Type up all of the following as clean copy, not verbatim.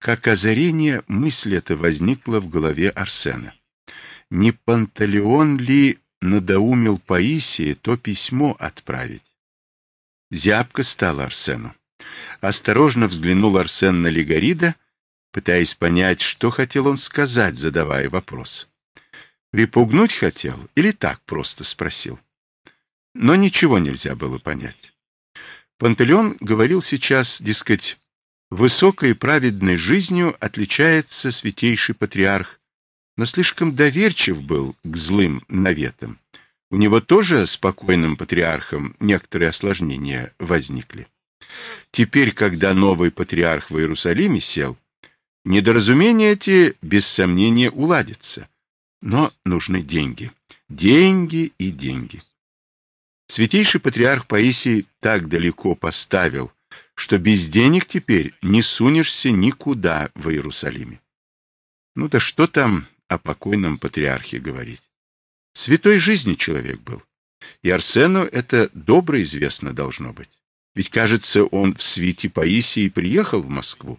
Как озарение мысль эта возникла в голове Арсена. Не Панталеон ли надоумил Паисии то письмо отправить? Зябко стало Арсену. Осторожно взглянул Арсен на Легарида, пытаясь понять, что хотел он сказать, задавая вопрос. Припугнуть хотел или так просто спросил? Но ничего нельзя было понять. Панталеон говорил сейчас, дескать, высокой и праведной жизнью отличается святейший патриарх, но слишком доверчив был к злым наветам. У него тоже с покойным патриархом некоторые осложнения возникли. Теперь, когда новый патриарх в Иерусалиме сел, недоразумения эти, без сомнения, уладятся. Но нужны деньги. Деньги и деньги. Святейший патриарх Паисий так далеко поставил, что без денег теперь не сунешься никуда в Иерусалиме. Ну да что там о покойном патриархе говорить? Святой жизни человек был. И Арсену это добро известно должно быть. Ведь, кажется, он в свите Паисии приехал в Москву.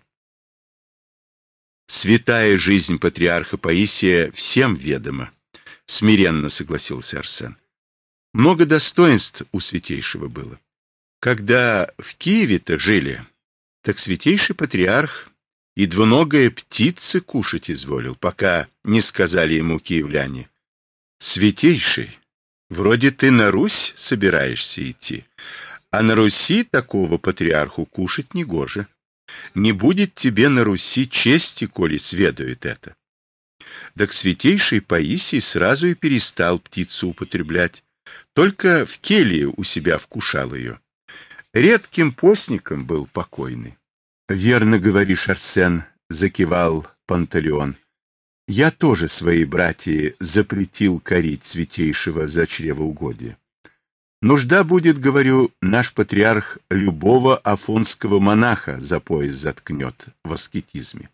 Святая жизнь патриарха Паисия всем ведома, смиренно согласился Арсен. Много достоинств у святейшего было. Когда в Киеве-то жили, так святейший патриарх и двуногая птицы кушать изволил, пока не сказали ему киевляне: «Святейший, вроде ты на Русь собираешься идти, а на Руси такого патриарху кушать негоже. Не будет тебе на Руси чести, коли сведают это». Так святейший Паисий сразу и перестал птицу употреблять, только в келье у себя вкушал ее. Редким постником был покойный. — Верно говоришь, Арсен, — закивал Панталеон. — Я тоже своей братье запретил корить святейшего за чревоугодие. Нужда будет, говорю, наш патриарх любого афонского монаха за пояс заткнет в аскетизме.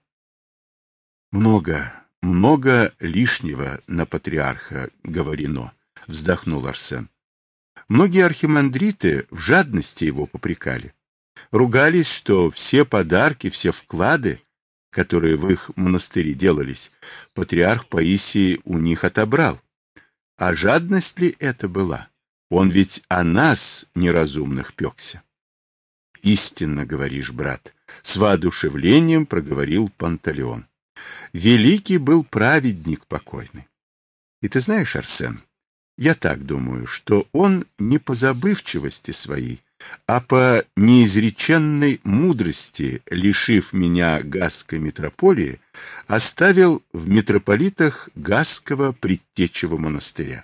Много лишнего на патриарха говорено, вздохнул Арсен. Многие архимандриты в жадности его попрекали. Ругались, что все подарки, все вклады, которые в их монастыре делались, патриарх Паисий у них отобрал. А жадность ли это была? Он ведь о нас, неразумных, пекся. — Истинно говоришь, брат, — с воодушевлением проговорил Панталеон. Великий был праведник покойный. И ты знаешь, Арсен, я так думаю, что он не по забывчивости своей, а по неизреченной мудрости, лишив меня Гасской митрополии, оставил в митрополитах Гасского предтечего монастыря.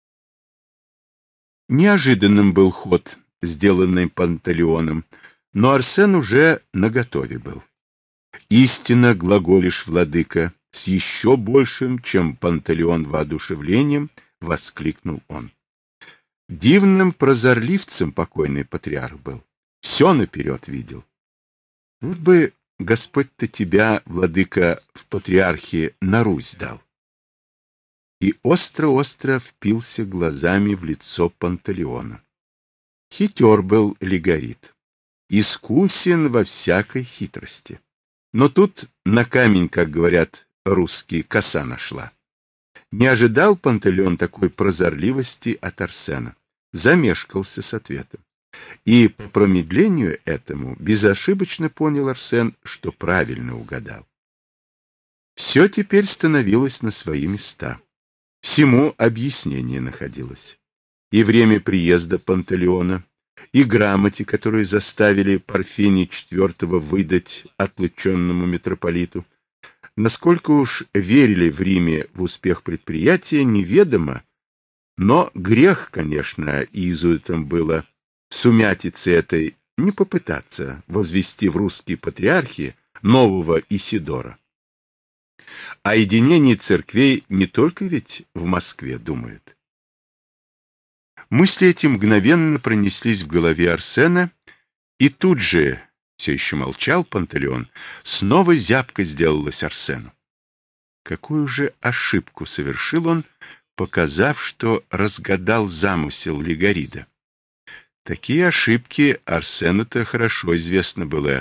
Неожиданным был ход, сделанный Панталеоном, но Арсен уже наготове был. Истинно глаголишь, владыка, с еще большим, чем Панталеон, воодушевлением воскликнул он. Дивным прозорливцем покойный патриарх был, все наперед видел. Вот бы Господь-то тебя, владыка, в патриархе на Русь дал. И остро-остро впился глазами в лицо Панталеона. Хитер был Легарит, искусен во всякой хитрости. Но тут на камень, как говорят русские, коса нашла. Не ожидал Панталеон такой прозорливости от Арсена, замешкался с ответом. И по промедлению этому безошибочно понял Арсен, что правильно угадал. Все теперь становилось на свои места. Всему объяснение находилось. И время приезда Панталеона, и грамоте, которые заставили Парфения IV выдать отлученному митрополиту. Насколько уж верили в Риме в успех предприятия, неведомо, но грех, конечно, иезуитам было в сумятице этой не попытаться возвести в русские патриархи нового Исидора. О единении церквей не только ведь в Москве думают. Мысли эти мгновенно пронеслись в голове Арсена, и тут же, все еще молчал Панталеон, снова зябко сделалось Арсену. Какую же ошибку совершил он, показав, что разгадал замысел Легарида? Такие ошибки Арсену-то хорошо известно было это,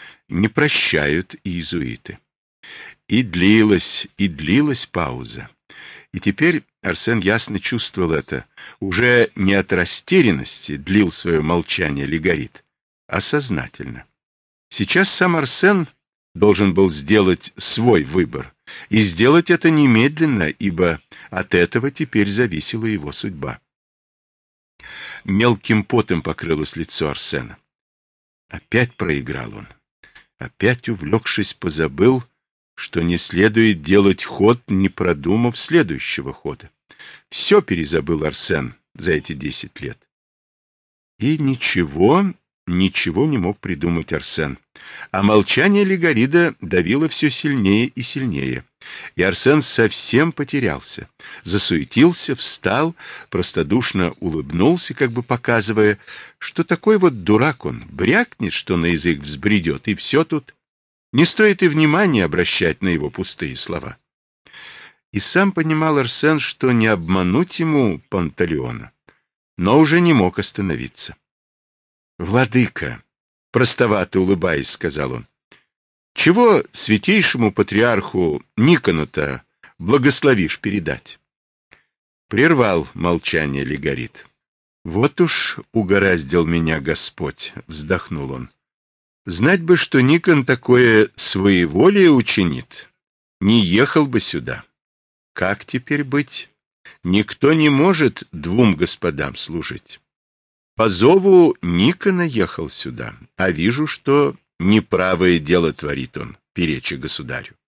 не прощают иезуиты. И длилась пауза. И теперь Арсен ясно чувствовал это. Уже не от растерянности длил свое молчание Легорит, а сознательно. Сейчас сам Арсен должен был сделать свой выбор, и сделать это немедленно, ибо от этого теперь зависела его судьба. Мелким потом покрылось лицо Арсена. Опять проиграл он. Опять, увлекшись, позабыл, что не следует делать ход, не продумав следующего хода. Все перезабыл Арсен за эти 10 лет. И ничего не мог придумать Арсен. А молчание Легорида давило все сильнее и сильнее. И Арсен совсем потерялся. Засуетился, встал, простодушно улыбнулся, как бы показывая, что такой вот дурак он, брякнет, что на язык взбредет, и все тут. Не стоит и внимания обращать на его пустые слова. И сам понимал Арсен, что не обмануть ему Панталеона, но уже не мог остановиться. — Владыка, — простовато улыбаясь, сказал он, — чего святейшему патриарху Никону-то благословишь передать? Прервал молчание Легорит. — Вот уж угораздил меня Господь, — вздохнул он. Знать бы, что Никон такое своеволие учинит, не ехал бы сюда. Как теперь быть? Никто не может двум господам служить. По зову Никона ехал сюда, а вижу, что неправое дело творит он, переча государю.